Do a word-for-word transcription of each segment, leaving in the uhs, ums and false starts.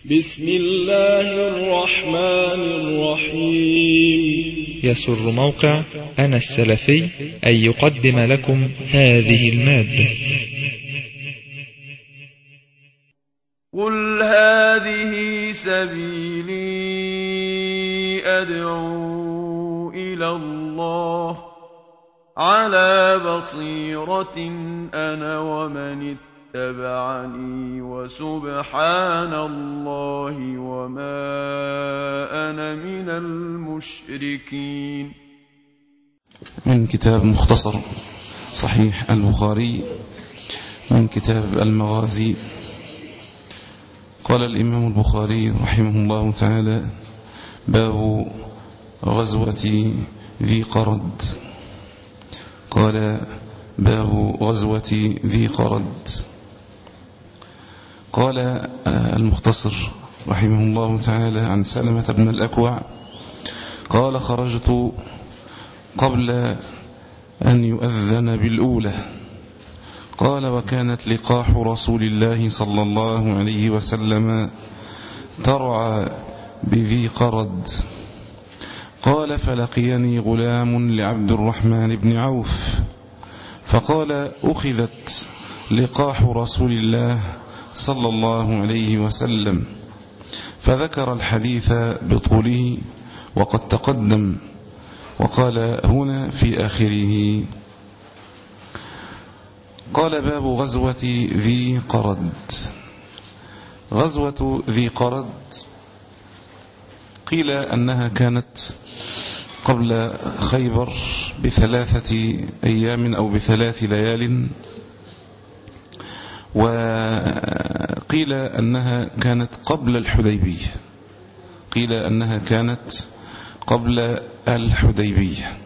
بسم الله الرحمن الرحيم. يسر موقع أنا السلفي أن يقدم لكم هذه المادة. قل هذه سبيلي أدعو إلى الله على بصيرة أنا ومن اتبعني وسبحان الله وما أنا من المشركين. من كتاب مختصر صحيح البخاري من كتاب المغازي. قال الإمام البخاري رحمه الله تعالى: باب غزوة ذي قرد. قال: باب غزوة ذي قرد. قال المختصر رحمه الله تعالى عن سلمة بن الأكوع قال: خرجت قبل أن يؤذن بالأولى. قال: وكانت لقاح رسول الله صلى الله عليه وسلم ترعى بذي قرد. قال: فلقيني غلام لعبد الرحمن بن عوف فقال: أخذت لقاح رسول الله صلى الله عليه وسلم، فذكر الحديث بطوله وقد تقدم، وقال هنا في آخره: قال: باب غزوة ذي قرد. غزوة ذي قرد قيل أنها كانت قبل خيبر بثلاثة أيام أو بثلاث ليال، وقيل أنها كانت قبل الحديبية قيل أنها كانت قبل الحديبية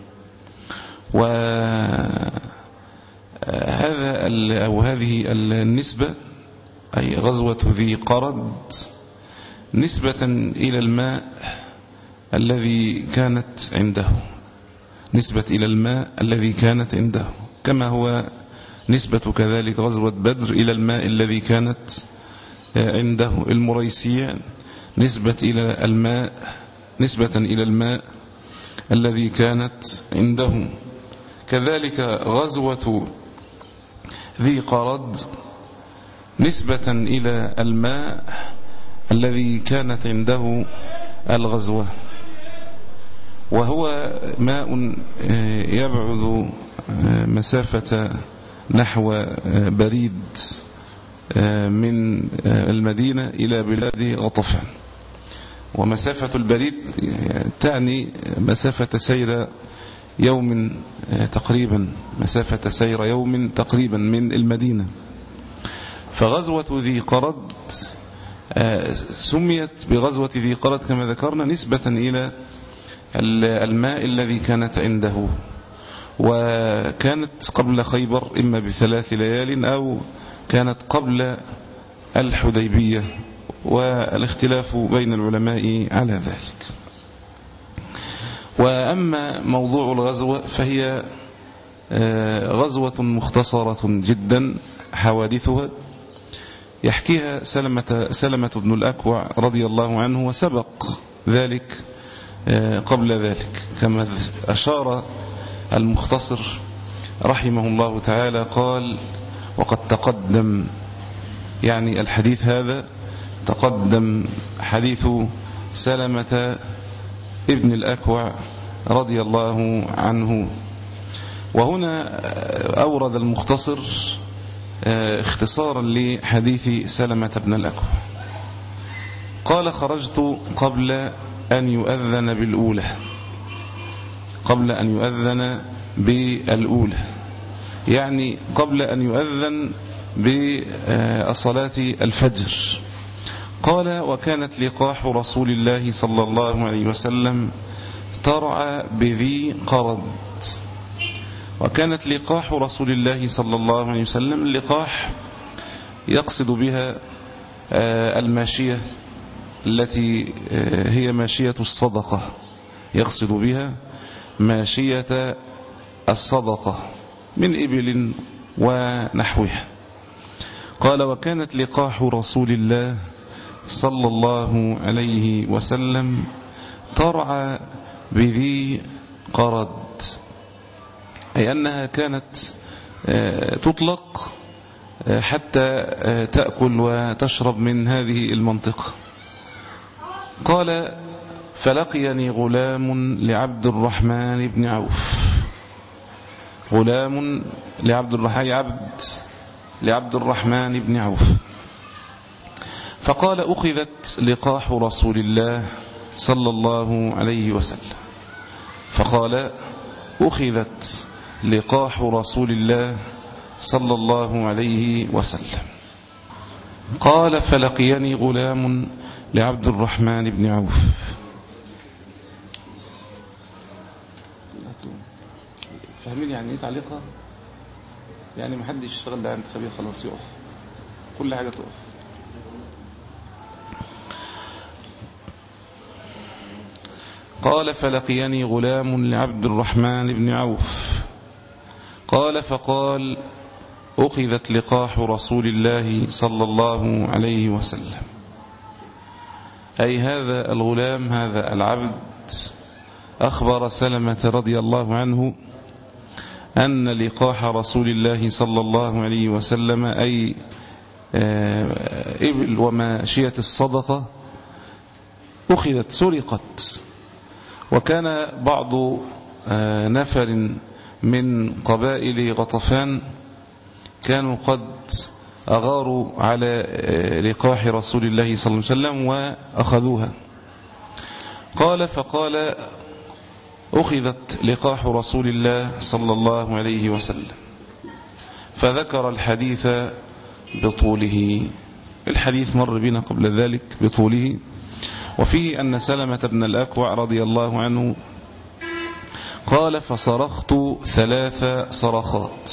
وهذا أو هذه النسبة، أي غزوة ذي قرد، نسبة إلى الماء الذي كانت عنده نسبة إلى الماء الذي كانت عنده كما هو نسبة كذلك غزوة بدر إلى الماء الذي كانت عنده. المريسيع نسبة إلى الماء نسبة إلى الماء الذي كانت عنده. كذلك غزوة ذي قرد نسبة إلى الماء الذي كانت عنده الغزوة، وهو ماء يبعد مسافة نحو بريد من المدينة إلى بلاد غطفان. ومسافة البريد تعني مسافة سير يوم تقريبا مسافة سير يوم تقريبا من المدينة. فغزوة ذي قرد سميت بغزوة ذي قرد كما ذكرنا نسبة إلى الماء الذي كانت عنده، وكانت قبل خيبر إما بثلاث ليال أو كانت قبل الحديبية، والاختلاف بين العلماء على ذلك. وأما موضوع الغزوة فهي غزوة مختصرة جدا، حوادثها يحكيها سلمة, سلمة بن الأكوع رضي الله عنه، وسبق ذلك قبل ذلك كما أشار المختصر رحمه الله تعالى. قال: وقد تقدم، يعني الحديث هذا تقدم حديث سلمة ابن الأكوع رضي الله عنه. وهنا أورد المختصر اختصارا لحديث سلمة بن الأكوع. قال: خرجت قبل أن يؤذن بالأولى قبل أن يؤذن بالأولى يعني قبل أن يؤذن بصلاة الفجر. قال: وكانت لقاح رسول الله صلى الله عليه وسلم ترعى بذي قرد. وكانت لقاح رسول الله صلى الله عليه وسلم، اللقاح يقصد بها الماشية التي هي ماشية الصدقة يقصد بها ماشية الصدقة من إبل ونحوها. قال: وكانت لقاح رسول الله صلى الله عليه وسلم ترعى بذي قرد، أي أنها كانت تطلق حتى تأكل وتشرب من هذه المنطقة. قال فلقيني غلام لعبد الرحمن بن عوف، غلام لعبد الرحمن عبد لعبد الرحمن بن عوف، فقال أخذت لقاح رسول الله صلى الله عليه وسلم، فقال أخذت لقاح رسول الله صلى الله عليه وسلم. قال فلقيني غلام لعبد الرحمن بن عوف، فاهمين يعني ايه تعليقها؟ يعني ما حدش يشتغل ده عند خبير، خلاص يقف، كل حاجة تقف. قال فلقيني غلام لعبد الرحمن بن عوف، قال فقال أخذت لقاح رسول الله صلى الله عليه وسلم، أي هذا الغلام هذا العبد أخبر سلمة رضي الله عنه أن لقاح رسول الله صلى الله عليه وسلم أي إبل وماشية الصدقة أخذت سرقت. وكان بعض نفر من قبائل غطفان كانوا قد أغاروا على لقاح رسول الله صلى الله عليه وسلم وأخذوها. قال فقال أخذت لقاح رسول الله صلى الله عليه وسلم، فذكر الحديث بطوله. الحديث مر بنا قبل ذلك بطوله، وفيه أن سلمة بن الأكوع رضي الله عنه قال فصرخت ثلاث صرخات،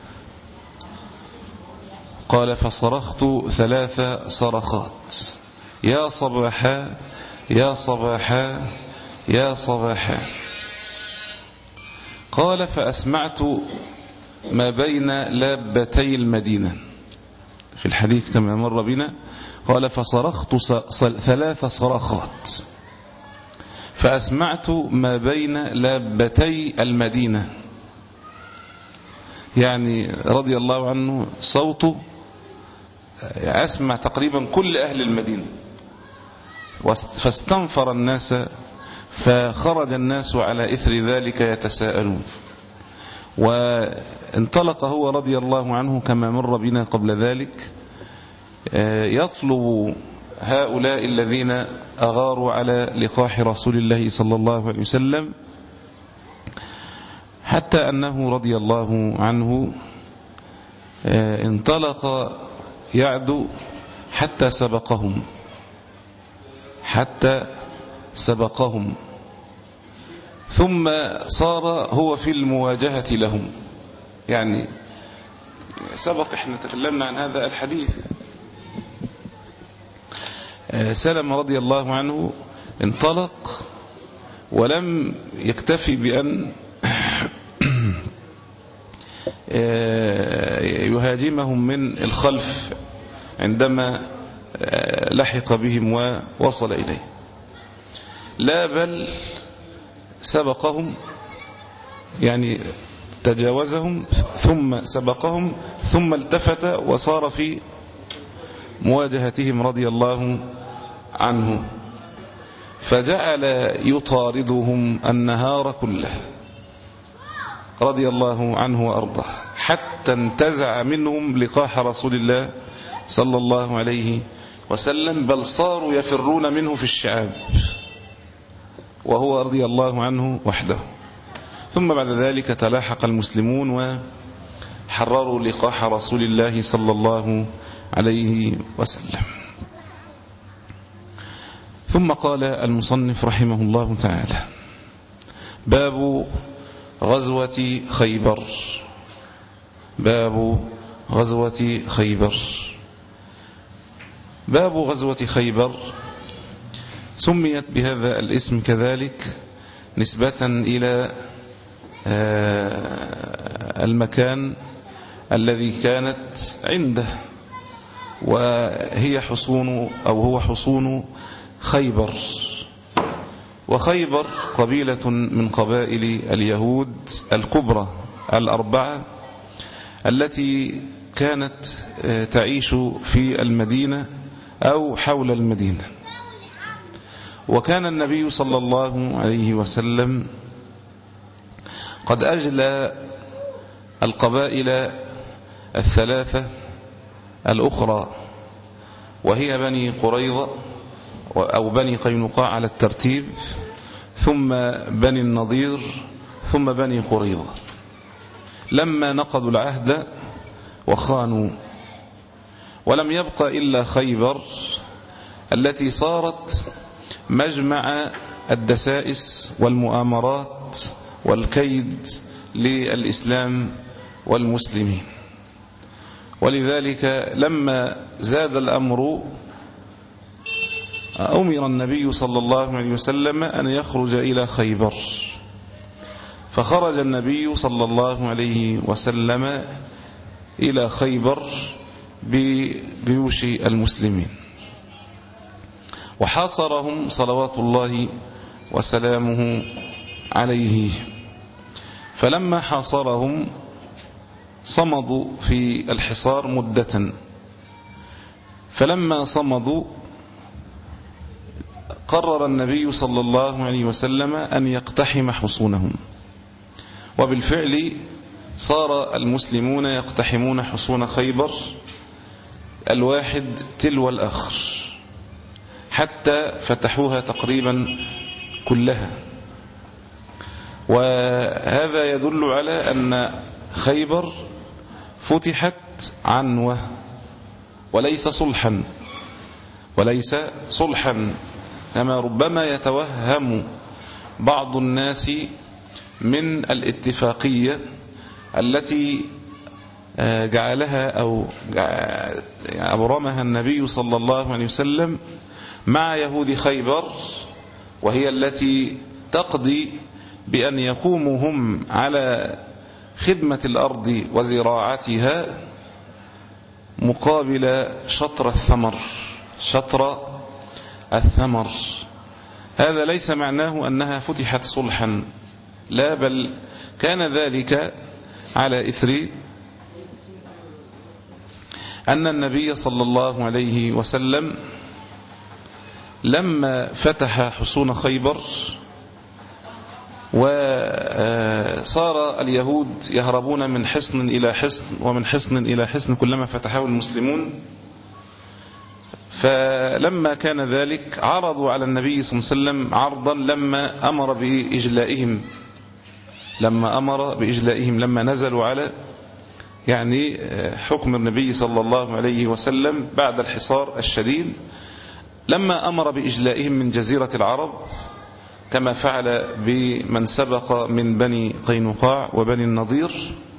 قال فصرخت ثلاث صرخات يا صباحا يا صباحا يا صباحا. قال فأسمعت ما بين لابتي المدينة، في الحديث كما مر بنا قال فصرخت ثلاث صرخات فأسمعت ما بين لابتي المدينة، يعني رضي الله عنه صوته أسمع تقريبا كل أهل المدينة. فاستنفر الناس، فخرج الناس على إثر ذلك يتساءلون. وانطلق هو رضي الله عنه كما مر بنا قبل ذلك يطلب هؤلاء الذين أغاروا على لقاح رسول الله صلى الله عليه وسلم، حتى أنه رضي الله عنه انطلق يعدو حتى سبقهم حتى سبقهم ثم صار هو في المواجهة لهم. يعني سبق احنا تكلمنا عن هذا الحديث. سلم رضي الله عنه انطلق ولم يكتفي بأن يهاجمهم من الخلف عندما لحق بهم ووصل إليه، لا بل سبقهم، يعني تجاوزهم ثم سبقهم ثم التفت وصار في مواجهتهم رضي الله عنه، فجعل يطاردهم النهار كله رضي الله عنه وأرضاه، حتى انتزع منهم لقاح رسول الله صلى الله عليه وسلم، بل صاروا يفرون منه في الشعاب وهو رضي الله عنه وحده. ثم بعد ذلك تلاحق المسلمون وحرروا لقاح رسول الله صلى الله عليه وسلم. ثم قال المصنف رحمه الله تعالى: باب غزوة خيبر. باب غزوة خيبر. باب غزوة خيبر سميت بهذا الاسم كذلك نسبة إلى المكان الذي كانت عنده، وهي حصون أو هو حصون خيبر. وخيبر قبيلة من قبائل اليهود الكبرى الأربعة التي كانت تعيش في المدينة أو حول المدينة. وكان النبي صلى الله عليه وسلم قد أجلى القبائل الثلاثة الأخرى، وهي بني قريظة أو بني قينقاع على الترتيب، ثم بني النضير، ثم بني قريظة، لما نقضوا العهد وخانوا. ولم يبق إلا خيبر التي صارت مجمع الدسائس والمؤامرات والكيد للإسلام والمسلمين. ولذلك لما زاد الأمر أمر النبي صلى الله عليه وسلم أن يخرج إلى خيبر، فخرج النبي صلى الله عليه وسلم إلى خيبر بجيوش المسلمين، وحاصرهم صلوات الله وسلامه عليه. فلما حاصرهم صمدوا في الحصار مدة، فلما صمدوا قرر النبي صلى الله عليه وسلم أن يقتحم حصونهم. وبالفعل صار المسلمون يقتحمون حصون خيبر الواحد تلو الآخر حتى فتحوها تقريبا كلها. وهذا يدل على أن خيبر فتحت عنوة وليس صلحا، وليس صلحا كما ربما يتوهم بعض الناس من الاتفاقية التي جعلها أو أبرمها النبي صلى الله عليه وسلم مع يهود خيبر، وهي التي تقضي بأن يقوموا هم على خدمة الأرض وزراعتها مقابل شطر الثمر شطر الثمر. هذا ليس معناه أنها فتحت صلحا، لا، بل كان ذلك على إثر أن النبي صلى الله عليه وسلم لما فتح حصون خيبر وصار اليهود يهربون من حصن إلى حصن ومن حصن إلى حصن كلما فتحه المسلمون، فلما كان ذلك عرضوا على النبي صلى الله عليه وسلم عرضا لما أمر بإجلائهم لما أمر بإجلائهم لما نزلوا على يعني حكم النبي صلى الله عليه وسلم بعد الحصار الشديد، لما أمر بإجلائهم من جزيرة العرب كما فعل بمن سبق من بني قينقاع وبني النضير،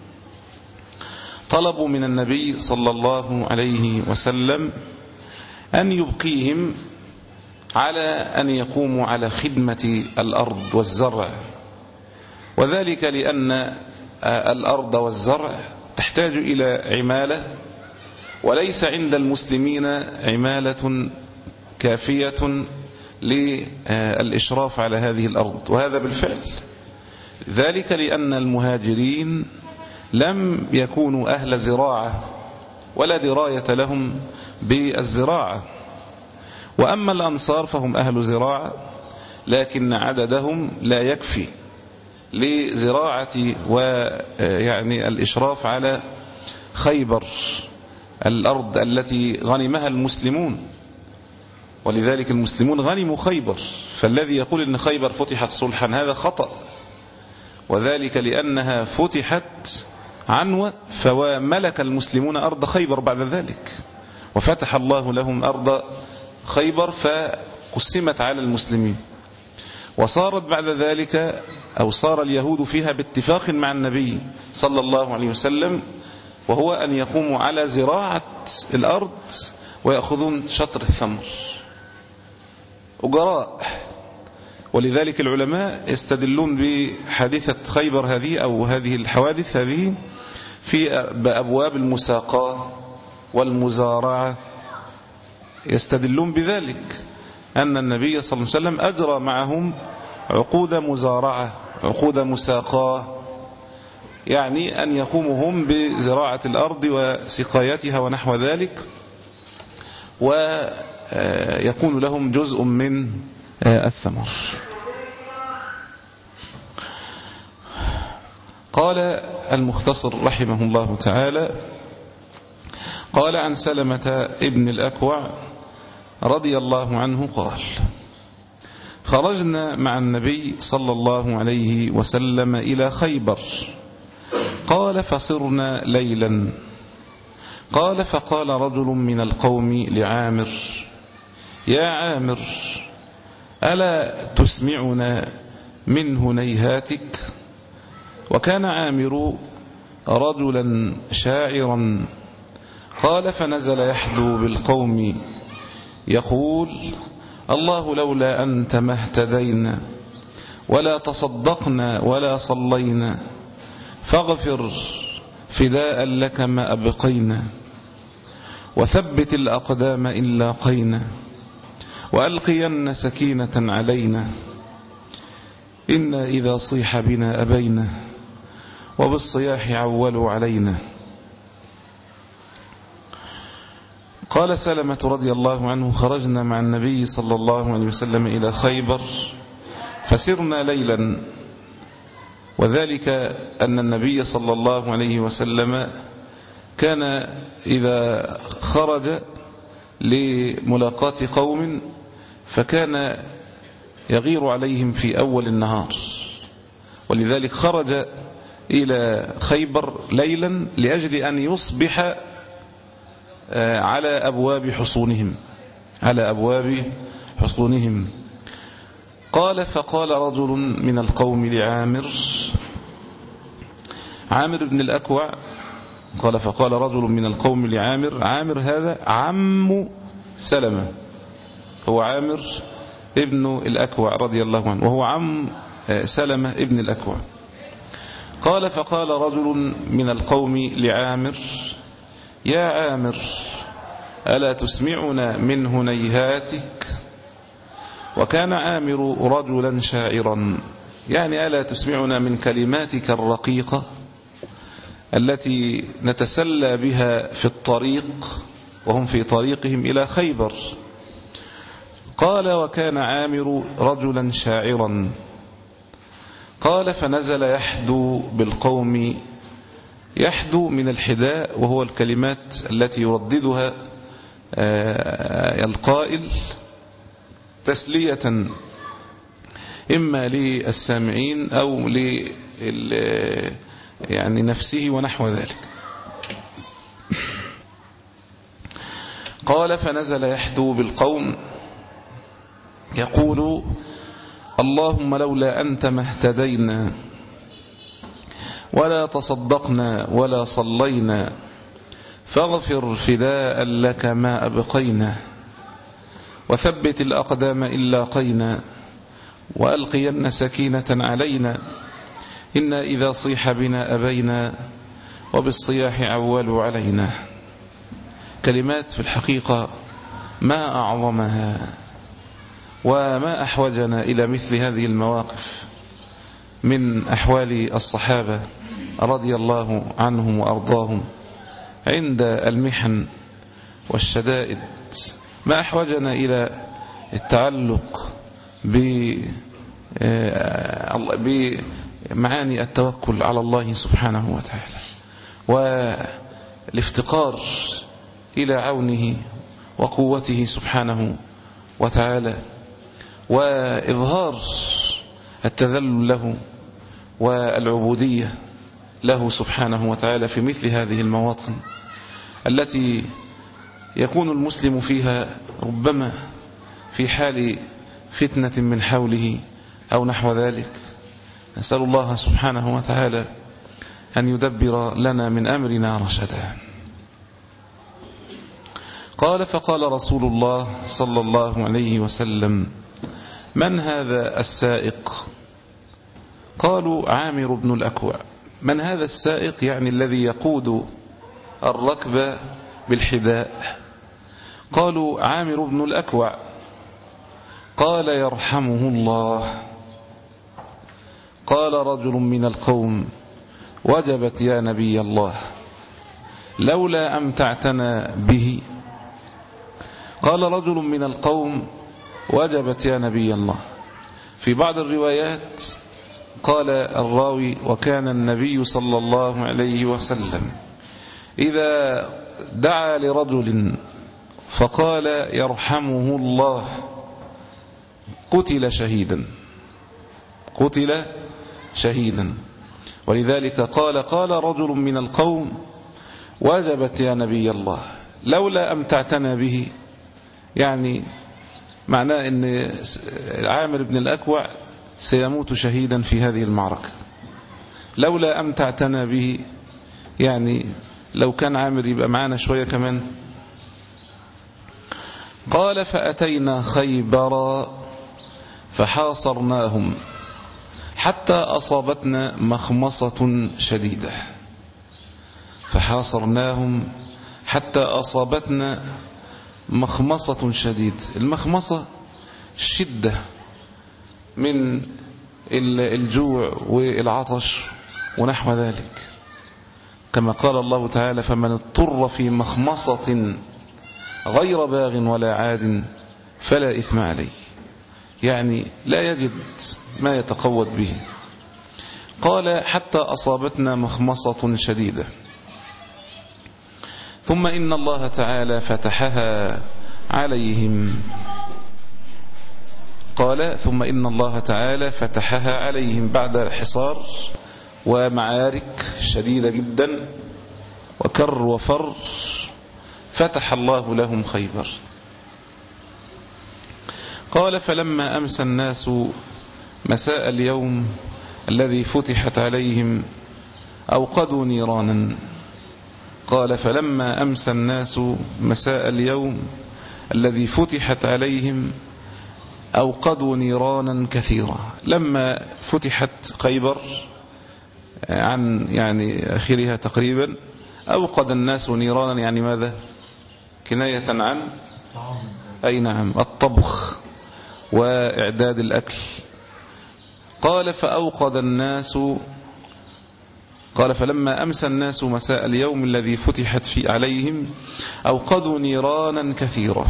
طلبوا من النبي صلى الله عليه وسلم أن يبقيهم على أن يقوموا على خدمة الأرض والزرع، وذلك لأن الأرض والزرع تحتاج إلى عمالة، وليس عند المسلمين عمالة كافية للإشراف على هذه الأرض. وهذا بالفعل ذلك لأن المهاجرين لم يكونوا أهل زراعة ولا دراية لهم بالزراعة، وأما الأنصار فهم أهل زراعة لكن عددهم لا يكفي لزراعة ويعني الإشراف على خيبر الأرض التي غنمها المسلمون، ولذلك المسلمون غنموا خيبر. فالذي يقول إن خيبر فتحت صلحا هذا خطأ، وذلك لأنها فتحت عنوة، فملك المسلمون أرض خيبر بعد ذلك، وفتح الله لهم أرض خيبر فقسمت على المسلمين، وصارت بعد ذلك أو صار اليهود فيها باتفاق مع النبي صلى الله عليه وسلم، وهو أن يقوموا على زراعة الأرض ويأخذون شطر الثمر أجراء. ولذلك العلماء يستدلون بحادثة خيبر هذه أو هذه الحوادث هذه في أبواب المساقاة والمزارعة يستدلون بذلك أن النبي صلى الله عليه وسلم أجرى معهم عقود مزارعة، عقود مساقاة، يعني أن يقوموا هم بزراعة الأرض وسقايتها ونحو ذلك، ويكون لهم جزء من الثمر. قال المختصر رحمه الله تعالى: قال عن سلمة ابن الأكوع رضي الله عنه قال: خرجنا مع النبي صلى الله عليه وسلم إلى خيبر. قال: فصرنا ليلا. قال: فقال رجل من القوم لعامر: يا عامر، ألا تسمعنا من هنيهاتك؟ وكان عامر رجلا شاعرا. قال: فنزل يحدو بالقوم يقول: الله لولا أنت ما اهتدينا ولا تصدقنا ولا صلينا، فاغفر فداء لك ما أبقينا، وثبت الأقدام إن لاقينا، وألقين سكينة علينا، إنا إذا صيح بنا أبينا، وبالصياح عولوا علينا. قال سلمة رضي الله عنه: خرجنا مع النبي صلى الله عليه وسلم إلى خيبر فسرنا ليلا، وذلك أن النبي صلى الله عليه وسلم كان إذا خرج لملاقاة قوم فكان يغير عليهم في أول النهار، ولذلك خرج إلى خيبر ليلا لأجل أن يصبح على أبواب حصونهم على أبواب حصونهم. قال: فقال رجل من القوم لعامر، عامر بن الأكوع، قال: فقال رجل من القوم لعامر. عامر هذا عم سلمة، هو عامر ابن الأكوع رضي الله عنه، وهو عم سلمة ابن الأكوع. قال: فقال رجل من القوم لعامر: يا عامر، ألا تسمعنا من هنيهاتك؟ وكان عامر رجلا شاعرا، يعني ألا تسمعنا من كلماتك الرقيقة التي نتسلى بها في الطريق وهم في طريقهم إلى خيبر. قال: وكان عامر رجلا شاعرا. قال: فنزل يحدو بالقوم. يحدو من الحداء، وهو الكلمات التي يرددها القائل تسلية إما للسامعين أو ل يعني نفسه ونحو ذلك. قال: فنزل يحدو بالقوم يقول: اللهم لولا أنت ما اهتدينا ولا تصدقنا ولا صلينا، فاغفر فداء لك ما أبقينا، وثبت الأقدام إن لاقينا، وألقين سكينة علينا، إنا إذا صيح بنا أبينا، وبالصياح عولوا علينا. كلمات في الحقيقة ما أعظمها وما أحوجنا إلى مثل هذه المواقف من أحوال الصحابة رضي الله عنهم وأرضاهم عند المحن والشدائد. ما أحوجنا إلى التعلق بمعاني التوكل على الله سبحانه وتعالى، والافتقار إلى عونه وقوته سبحانه وتعالى، وإظهار التذلل له والعبودية له سبحانه وتعالى في مثل هذه المواطن التي يكون المسلم فيها ربما في حال فتنة من حوله أو نحو ذلك. نسأل الله سبحانه وتعالى أن يدبر لنا من أمرنا رشدا. قال: فقال رسول الله صلى الله عليه وسلم: من هذا السائق؟ قالوا: عامر بن الأكوع. من هذا السائق؟ يعني الذي يقود الركب بالحذاء. قالوا عامر بن الأكوع. قال يرحمه الله. قال رجل من القوم وجبت يا نبي الله لولا أمتعتنا به. قال رجل من القوم وجبت يا نبي الله. في بعض الروايات قال الراوي وكان النبي صلى الله عليه وسلم إذا دعا لرجل فقال يرحمه الله قتل شهيدا قتل شهيدا ولذلك قال قال رجل من القوم وجبت يا نبي الله لولا أمتعتنا به، يعني معناه أن عامر بن الأكوع سيموت شهيدا في هذه المعركة. لولا أمتعتنا به، يعني لو كان عامر يبقى معانا شوية كمان. قال فأتينا خيبر فحاصرناهم حتى أصابتنا مخمصة شديدة. فحاصرناهم حتى أصابتنا مخمصة شديدة. المخمصة الشدة من الجوع والعطش ونحو ذلك، كما قال الله تعالى فمن اضطر في مخمصة غير باغ ولا عاد فلا إثم عليه، يعني لا يجد ما يتقوت به. قال حتى أصابتنا مخمصة شديدة ثم إن الله تعالى فتحها عليهم. قال ثم إن الله تعالى فتحها عليهم بعد حصار ومعارك شديدة جدا وكر وفر، فتح الله لهم خيبر. قال فلما أمسى الناس مساء اليوم الذي فتحت عليهم أوقدوا نيرانا. قال فلما أمسى الناس مساء اليوم الذي فتحت عليهم أوقدوا نيرانا كثيرة. لما فتحت خيبر عن يعني آخرها تقريبا أوقد الناس نيرانا، يعني ماذا؟ كناية عن أي نعم الطبخ وإعداد الأكل. قال فأوقد الناس قال فلما أمسى الناس مساء اليوم الذي فتحت في عليهم أوقدوا نيرانا كثيرة.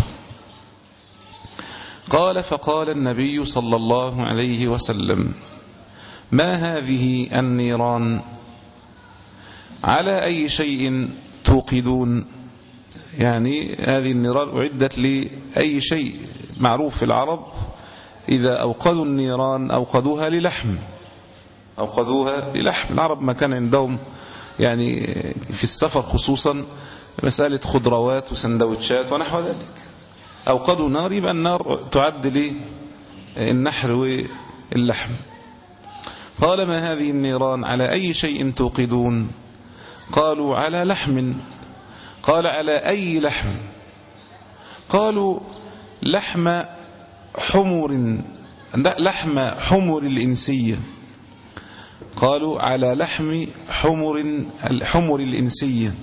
قال فقال النبي صلى الله عليه وسلم ما هذه النيران؟ على أي شيء توقدون؟ يعني هذه النيران أعدت لأي شيء. معروف في العرب إذا أوقدوا النيران أوقدوها للحم أوقدوها للحم. العرب ما كان عندهم يعني في السفر خصوصا مسألة خضروات وسندوتشات ونحو ذلك. أوقدوا نار، يبقى النار تعد للنحر واللحم. قال ما هذه النيران على أي شيء توقدون؟ قالوا على لحم. قال على أي لحم؟ قالوا لحم حمر لحم حمر الإنسية. قالوا على لحم حمر الحمر الإنسية.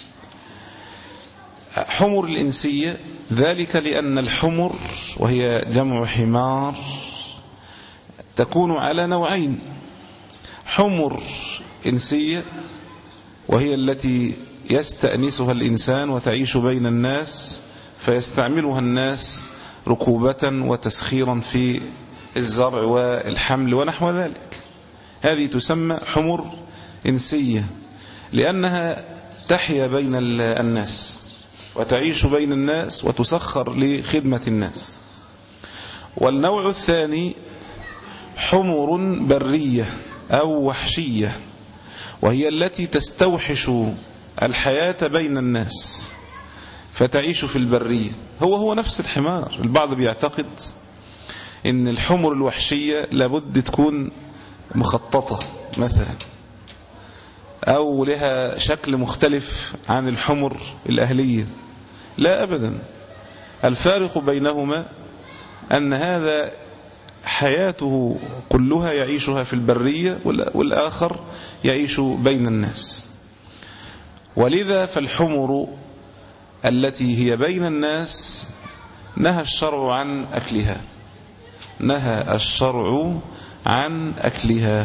حمر الإنسية ذلك لأن الحمر وهي جمع حمار تكون على نوعين: حمر إنسية وهي التي يستأنسها الإنسان وتعيش بين الناس فيستعملها الناس ركوبة وتسخيرا في الزرع والحمل ونحو ذلك. هذه تسمى حمر إنسية لأنها تحيا بين الناس وتعيش بين الناس وتسخر لخدمة الناس. والنوع الثاني حمر برية أو وحشية وهي التي تستوحش الحياة بين الناس فتعيش في البرية. هو هو نفس الحمار. البعض بيعتقد ان الحمر الوحشية لابد تكون مخططة مثلا او لها شكل مختلف عن الحمر الأهلية. لا أبدا، الفارق بينهما أن هذا حياته كلها يعيشها في البرية والآخر يعيش بين الناس. ولذا فالحمر التي هي بين الناس نهى الشرع عن أكلها، نهى الشرع عن أكلها.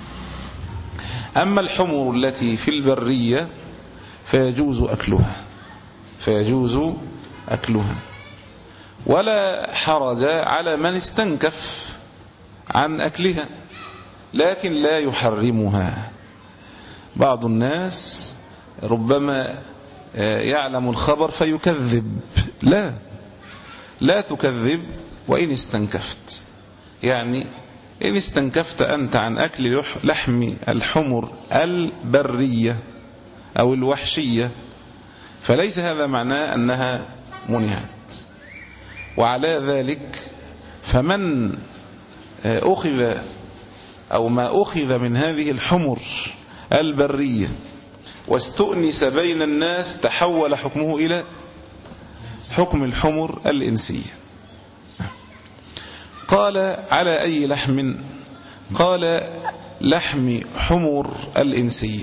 أما الحمر التي في البرية فيجوز أكلها، فيجوز أكلها، ولا حرج على من استنكف عن أكلها، لكن لا يحرمها. بعض الناس ربما يعلم الخبر فيكذب، لا لا تكذب وإن استنكفت، يعني إن استنكفت أنت عن أكل لحم الحمر البرية أو الوحشية فليس هذا معناه أنها منعت. وعلى ذلك فمن أخذ أو ما أخذ من هذه الحمر البرية واستؤنس بين الناس تحول حكمه إلى حكم الحمر الإنسية. قال على أي لحم؟ قال لحم حمر الإنسية.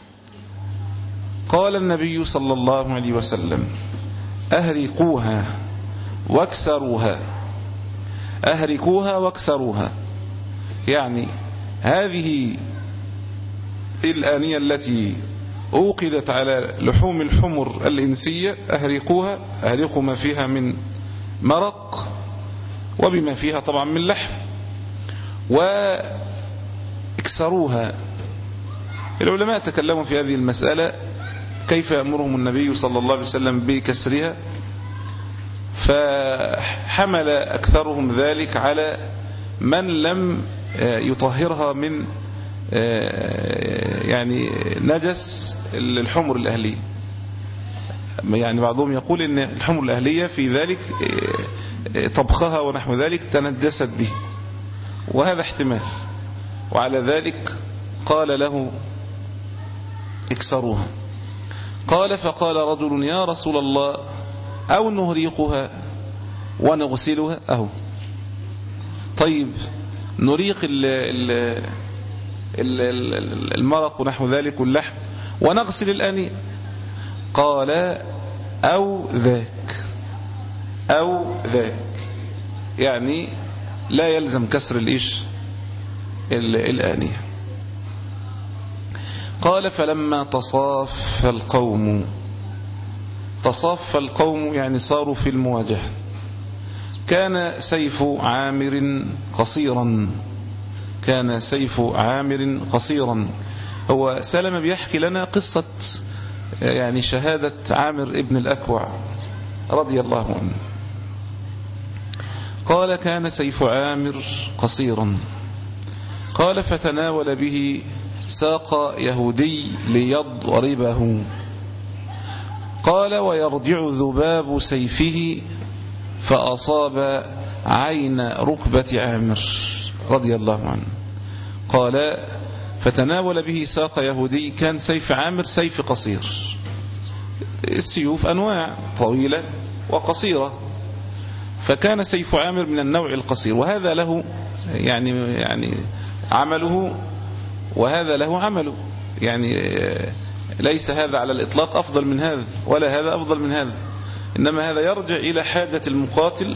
قال النبي صلى الله عليه وسلم أهرقوها واكسروها، أهرقوها واكسروها، يعني هذه الآنية التي أوقدت على لحوم الحمر الإنسية أهرقوها، أهرقوا ما فيها من مرق وبما فيها طبعا من لحم، واكسروها. العلماء تكلموا في هذه المسألة كيف يأمرهم النبي صلى الله عليه وسلم بكسرها، فحمل أكثرهم ذلك على من لم يطهرها من يعني نجس الحمر الأهلية. يعني بعضهم يقول إن الحمر الأهلية في ذلك طبخها ونحو ذلك تنجست به، وهذا احتمال. وعلى ذلك قال له اكسروها. قال فقال رجل يا رسول الله أو نهريقها ونغسلها؟ أهو طيب نريق ال ال المرق ونحو ذلك واللحم ونغسل الآنية؟ قال أو ذاك، أو ذاك، يعني لا يلزم كسر الإيش الآنية. قال فلما تصاف القوم، تصاف القوم يعني صاروا في المواجهة، كان سيف عامر قصيرا، كان سيف عامر قصيرا. هو سلم بيحكي لنا قصة يعني شهادة عامر ابن الأكوع رضي الله عنه. قال كان سيف عامر قصيرا. قال فتناول به ساق يهودي ليضربه. قال ويرجع ذباب سيفه فأصاب عين ركبة عامر رضي الله عنه. قال فتناول به ساق يهودي، كان سيف عامر سيف قصير، السيوف أنواع طويلة وقصيرة، فكان سيف عامر من النوع القصير، وهذا له يعني يعني عمله وهذا له عمله، يعني ليس هذا على الإطلاق أفضل من هذا ولا هذا أفضل من هذا، إنما هذا يرجع إلى حاجة المقاتل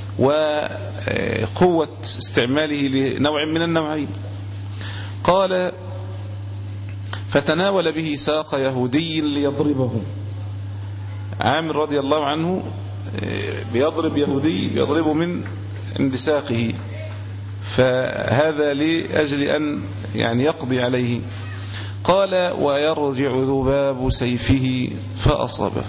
وقوة استعماله لنوع من النوعين. قال فتناول به ساق يهودي ليضربه. عامر رضي الله عنه بيضرب يهودي، بيضربه من عند ساقه، فهذا لأجل أن يعني يقضي عليه. قال ويرجع ذباب سيفه فأصابه.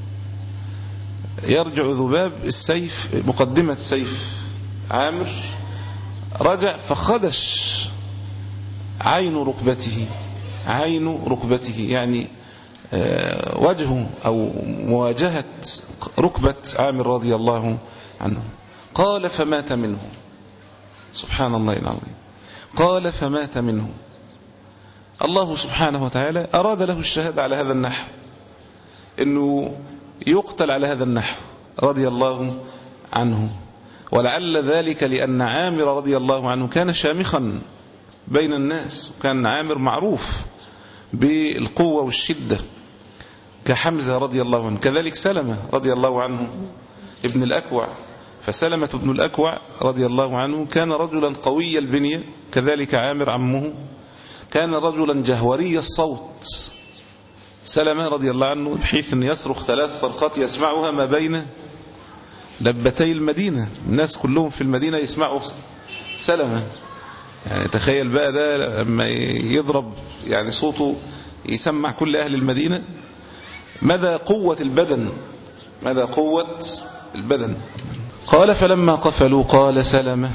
يرجع ذباب السيف، مقدمة سيف عامر، رجع فخدش عين ركبته، عين ركبته يعني وجهه أو مواجهة ركبة عامر رضي الله عنه. قال فمات منه. سبحان الله العظيم. قال فمات منه. الله سبحانه وتعالى أراد له الشهادة على هذا النحو، إنه يقتل على هذا النحو رضي الله عنه. ولعل ذلك لأن عامر رضي الله عنه كان شامخا بين الناس، وكان عامر معروف بالقوة والشدة، كحمزة رضي الله عنه، كذلك سلمة رضي الله عنه ابن الأكوع. فسلمة ابن الأكوع رضي الله عنه كان رجلا قوي البنية، كذلك عامر عمه كان رجلا جهوري الصوت. سلمة رضي الله عنه بحيث أن يصرخ ثلاث صرخات يسمعها ما بين لبتي المدينة، الناس كلهم في المدينة يسمعوا سلمة. يعني تخيل بقى ده لما يضرب يعني صوته يسمع كل أهل المدينة. ماذا قوة البدن، ماذا قوة البدن. قال فلما قفلوا قال سلمة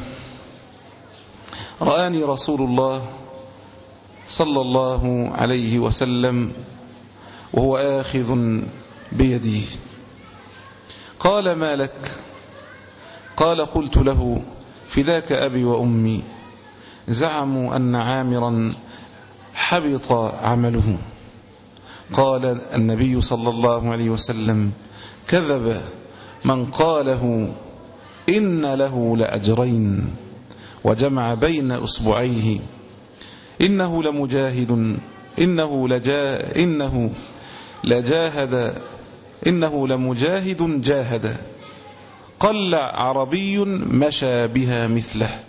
رآني رسول الله صلى الله عليه وسلم وهو آخذ بيدي. قال ما لك؟ قال قلت له فداك أبي وأمي، زعموا أن عامرا حبط عمله. قال النبي صلى الله عليه وسلم كذب من قاله إن له لأجرين، وجمع بين أصبعيه إنه لمجاهد إنه لجا إنه لجاهد إنه لمجاهد جاهد قل عربي مشى بها مثله.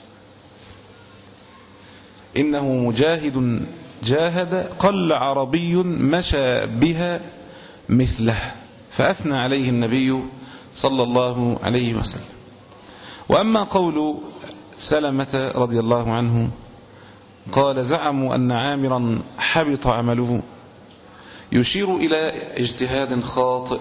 إنه مجاهد جاهد قل عربي مشى بها مثله. فأثنى عليه النبي صلى الله عليه وسلم. وأما قول سلمة رضي الله عنه قال زعموا أن عامرا حبط عمله، يشير إلى اجتهاد خاطئ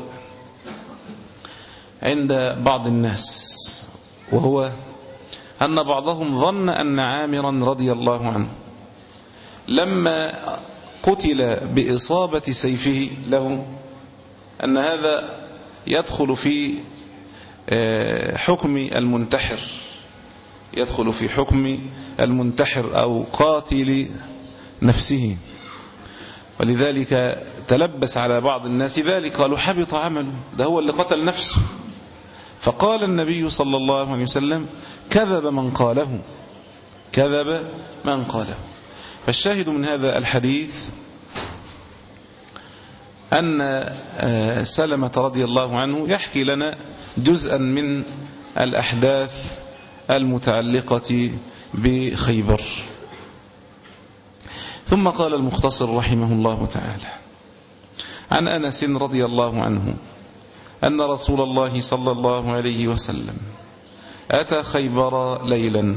عند بعض الناس، وهو أن بعضهم ظن أن عامرا رضي الله عنه لما قتل بإصابة سيفه له أن هذا يدخل في حكم المنتحر، يدخل في حكم المنتحر أو قاتل نفسه. ولذلك تلبس على بعض الناس ذلك، قالوا حبط عمله، ده هو اللي قتل نفسه. فقال النبي صلى الله عليه وسلم كذب من قاله، كذب من قاله. فالشاهد من هذا الحديث أن سلمة رضي الله عنه يحكي لنا جزءا من الأحداث المتعلقة بخيبر. ثم قال المختصر رحمه الله تعالى عن أنس رضي الله عنه أن رسول الله صلى الله عليه وسلم أتى خيبر ليلا،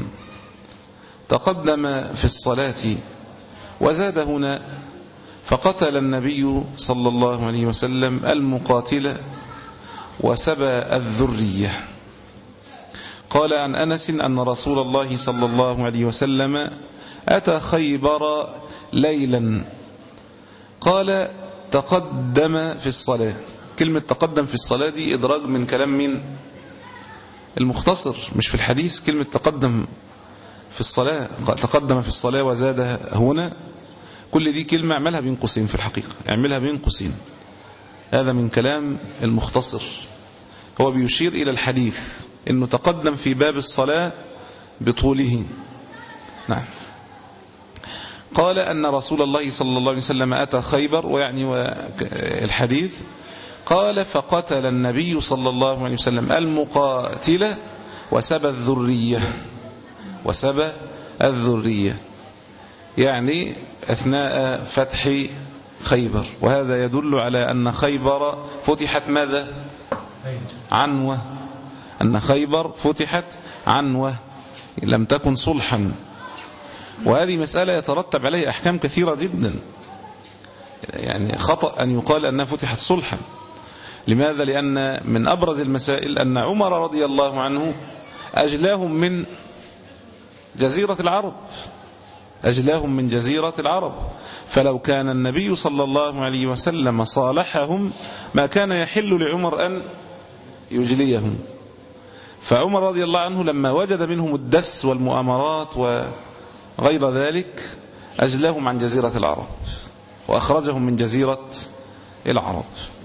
تقدم في الصلاة وزاد هنا، فقتل النبي صلى الله عليه وسلم المقاتل وسبى الذرية. قال عن أنس أن رسول الله صلى الله عليه وسلم أتى خيبر ليلا، قال تقدم في الصلاة. كلمة تقدم في الصلاة دي إدراج من كلام من المختصر، مش في الحديث. كلمة تقدم في الصلاة، تقدم في الصلاة وزاد هنا، كل دي كلمة اعملها بين قوسين، في الحقيقة اعملها بين قوسين، هذا من كلام المختصر. هو بيشير إلى الحديث إنه تقدم في باب الصلاة بطوله. نعم. قال أن رسول الله صلى الله عليه وسلم أتى خيبر، ويعني الحديث قال فقتل النبي صلى الله عليه وسلم المقاتل وسبى الذرية، وسبى الذرية يعني أثناء فتح خيبر. وهذا يدل على أن خيبر فتحت ماذا؟ عنوة. أن خيبر فتحت عنوة، لم تكن صلحا. وهذه مسألة يترتب عليها أحكام كثيرة جدا. يعني خطأ أن يقال أنها فتحت صلحا. لماذا؟ لأن من أبرز المسائل أن عمر رضي الله عنه أجلاهم من جزيرة العرب، أجلاهم من جزيرة العرب. فلو كان النبي صلى الله عليه وسلم صالحهم ما كان يحل لعمر أن يجليهم. فعمر رضي الله عنه لما وجد منهم الدس والمؤامرات وغير ذلك أجلاهم عن جزيرة العرب وأخرجهم من جزيرة العرب.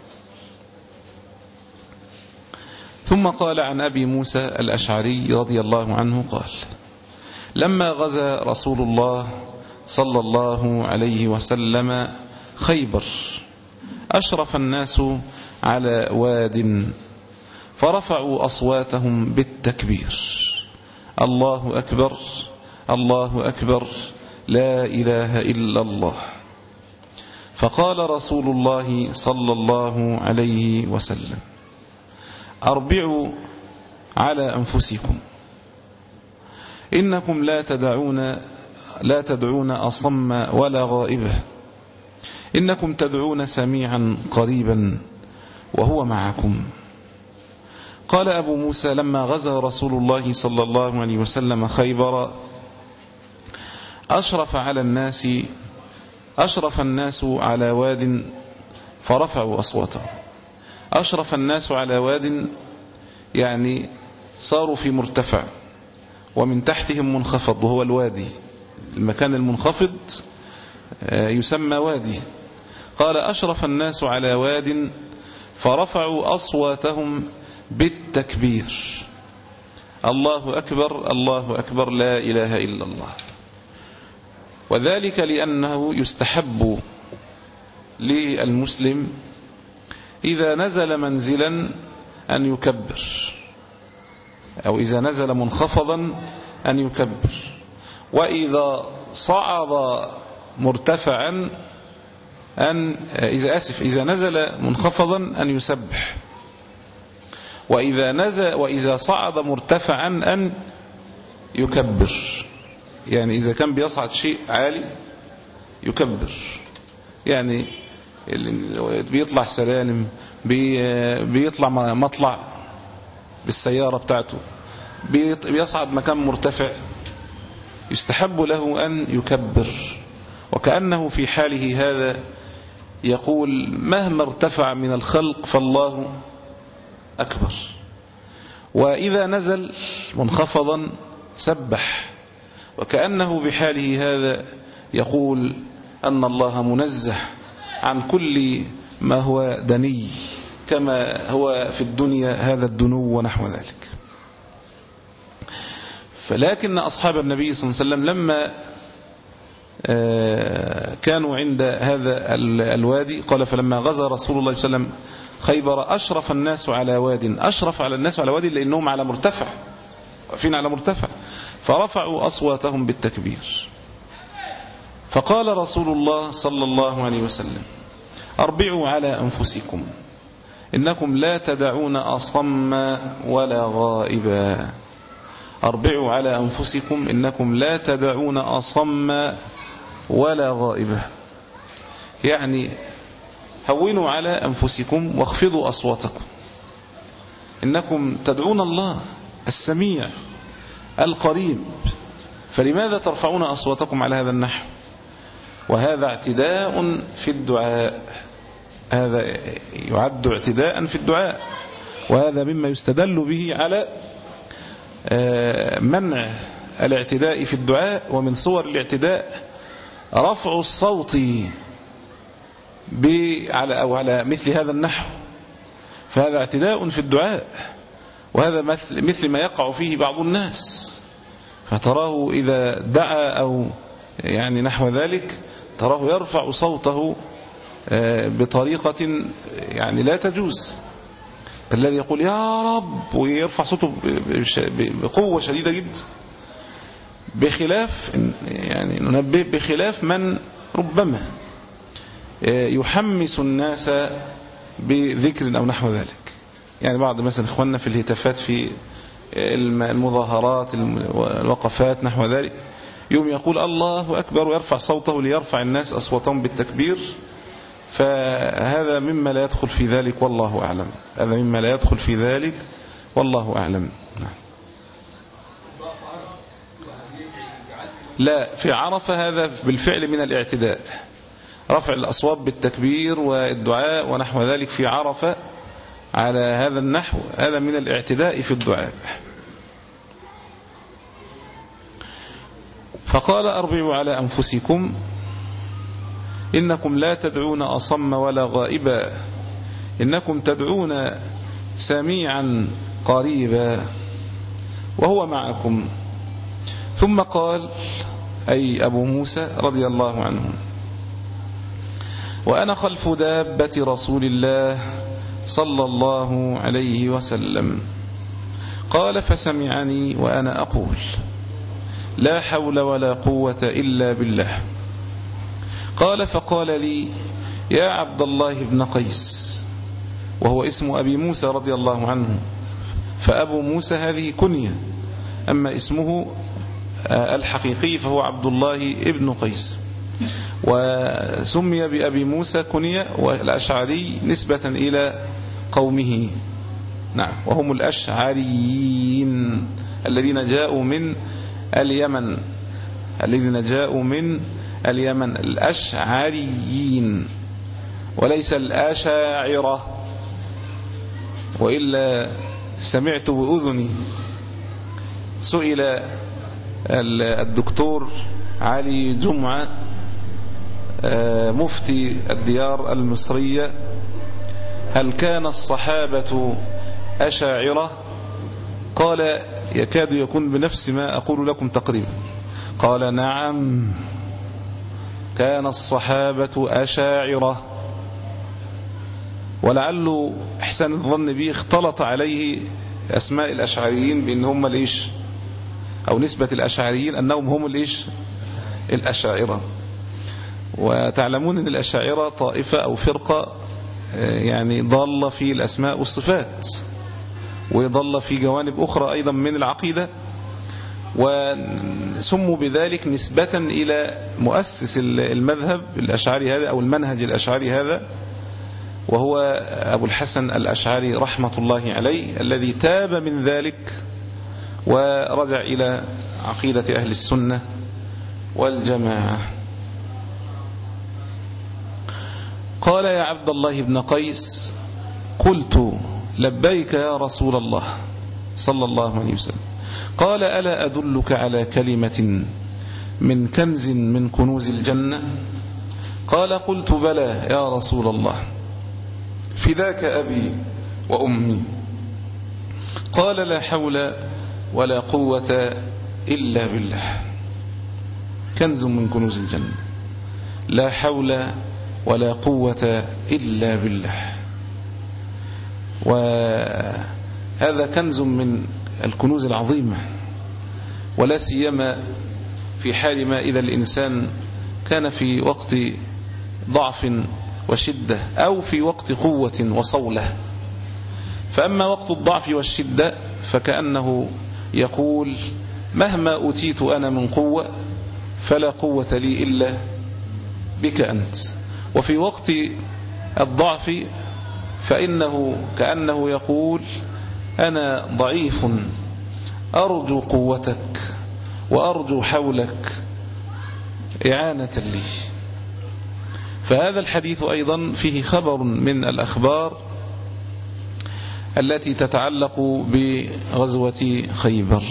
ثم قال عن أبي موسى الأشعري رضي الله عنه قال لما غزا رسول الله صلى الله عليه وسلم خيبر أشرف الناس على واد فرفعوا أصواتهم بالتكبير الله أكبر الله أكبر لا إله إلا الله. فقال رسول الله صلى الله عليه وسلم أربعوا على أنفسكم إنكم لا تدعون لا تدعون أصم ولا غائبة إنكم تدعون سميعا قريبا وهو معكم. قال أبو موسى لما غزا رسول الله صلى الله عليه وسلم خيبر أشرف على الناس أشرف الناس على واد فرفعوا أصواتهم. أشرف الناس على واد يعني صاروا في مرتفع ومن تحتهم منخفض وهو الوادي، المكان المنخفض يسمى وادي. قال أشرف الناس على واد فرفعوا أصواتهم بالتكبير الله أكبر الله أكبر لا إله إلا الله. وذلك لأنه يستحب للمسلم إذا نزل منزلا أن يكبر، أو إذا نزل منخفضا أن يكبر، وإذا صعد مرتفعا أن إذا آسف إذا نزل منخفضا أن يسبح، وإذا نزل وإذا صعد مرتفعا أن يكبر. يعني إذا كان بيصعد شيء عالي يكبر، يعني بيطلع السلالم، بيطلع مطلع بالسيارة بتاعته، بيصعد مكان مرتفع، يستحب له أن يكبر، وكأنه في حاله هذا يقول مهما ارتفع من الخلق فالله أكبر. وإذا نزل منخفضا سبح، وكأنه بحاله هذا يقول أن الله منزه عن كل ما هو دني كما هو في الدنيا هذا الدنو ونحو ذلك. فلكن أصحاب النبي صلى الله عليه وسلم لما كانوا عند هذا الوادي قال فلما غزا رسول الله صلى الله عليه وسلم خيبر أشرف الناس على واد، أشرف على الناس على وادي لأنهم على مرتفع، واقفين على مرتفع، فرفعوا أصواتهم بالتكبير. فقال رسول الله صلى الله عليه وسلم أربعوا على أنفسكم إنكم لا تدعون أصم ولا غائبا. أربعوا على أنفسكم إنكم لا تدعون أصم ولا غائبا، يعني هونوا على أنفسكم واخفضوا أصواتكم، إنكم تدعون الله السميع القريب، فلماذا ترفعون أصواتكم على هذا النحو؟ وهذا اعتداء في الدعاء، هذا يعد اعتداء في الدعاء، وهذا مما يستدل به على منع الاعتداء في الدعاء. ومن صور الاعتداء رفع الصوت على أو على مثل هذا النحو، فهذا اعتداء في الدعاء، وهذا مثل, مثل ما يقع فيه بعض الناس، فتراه إذا دعا أو يعني نحو ذلك تراه يرفع صوته بطريقة يعني لا تجوز، الذي يقول يا رب ويرفع صوته بقوة شديدة جدا، بخلاف يعني ننبه بخلاف من ربما يحمس الناس بذكر أو نحو ذلك. يعني بعض مثلا إخواننا في الهتافات في المظاهرات الوقفات نحو ذلك يوم يقول الله أكبر ويرفع صوته ليرفع الناس أصواتهم بالتكبير، فهذا مما لا يدخل في ذلك والله أعلم، هذا مما لا يدخل في ذلك والله أعلم. لا، في عرفة هذا بالفعل من الاعتداء، رفع الأصوات بالتكبير والدعاء ونحو ذلك في عرفة على هذا النحو، هذا من الاعتداء في الدعاء. فقال أربعوا على أنفسكم إنكم لا تدعون أصم ولا غائبا إنكم تدعون سميعا قريبا وهو معكم. ثم قال أي أبو موسى رضي الله عنه وأنا خلف دابة رسول الله صلى الله عليه وسلم. قال فسمعني وأنا أقول لا حول ولا قوة إلا بالله. قال فقال لي يا عبد الله بن قيس، وهو اسم أبي موسى رضي الله عنه، فأبو موسى هذه كنية، أما اسمه الحقيقي فهو عبد الله ابن قيس، وسمي بأبي موسى كنية والأشعري نسبة إلى قومه. نعم، وهم الأشعريين الذين جاءوا من اليمن، الذين جاءوا من اليمن الأشعريين، وليس الأشاعرة، وإلا سمعت بأذني سئل الدكتور علي جمعة مفتي الديار المصرية هل كان الصحابة أشاعرة؟ قال يكاد يكون بنفس ما أقول لكم تقريبا. قال نعم، كان الصحابة أشاعرة، ولعله إحسان الظن به اختلط عليه أسماء الأشعريين بأن هم الإيش، أو نسبة الأشعريين أنهم هم الإيش الأشاعرة. وتعلمون أن الأشاعرة طائفة أو فرقة يعني ضالة في الأسماء والصفات، وضالة في جوانب أخرى أيضا من العقيدة، وسموا بذلك نسبة إلى مؤسس المذهب الأشعري هذا أو المنهج الأشعري هذا، وهو أبو الحسن الأشعري رحمة الله عليه، الذي تاب من ذلك ورجع إلى عقيدة أهل السنة والجماعة. قال يا عبد الله بن قيس قلت لبيك يا رسول الله صلى الله عليه وسلم. قال ألا أدلك على كلمة من كنز من كنوز الجنة؟ قال قلت بلى يا رسول الله، فداك أبي وأمي. قال لا حول ولا قوة إلا بالله. كنز من كنوز الجنة، لا حول ولا قوة إلا بالله. وهذا كنز من الكنوز العظيمة، ولا سيما في حال ما إذا الإنسان كان في وقت ضعف وشدة أو في وقت قوة وصولة. فأما وقت الضعف والشدة فكأنه يقول مهما أوتيت أنا من قوة فلا قوة لي إلا بك أنت. وفي وقت الضعف فإنه كأنه يقول أنا ضعيف أرجو قوتك وأرجو حولك إعانة لي. فهذا الحديث أيضا فيه خبر من الأخبار التي تتعلق بغزوة خيبر.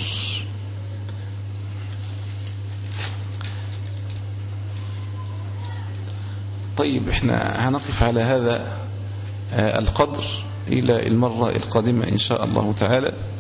طيب احنا هنقف على هذا القدر إلى المرة القادمة إن شاء الله تعالى.